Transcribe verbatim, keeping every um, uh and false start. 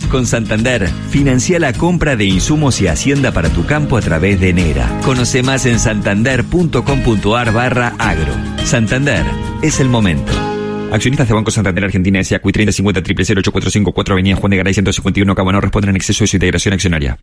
Con Santander, financia la compra de insumos y hacienda para tu campo a través de Nera. Conoce más en santander.com.ar barra agro. Santander, es el momento. Accionistas de Banco Santander Argentina S A. Q treinta cincuenta cero cero ocho cuatro cinco cuatro Avenida Juan de Garay ciento cincuenta y uno Cabo no responden en exceso de su integración accionaria.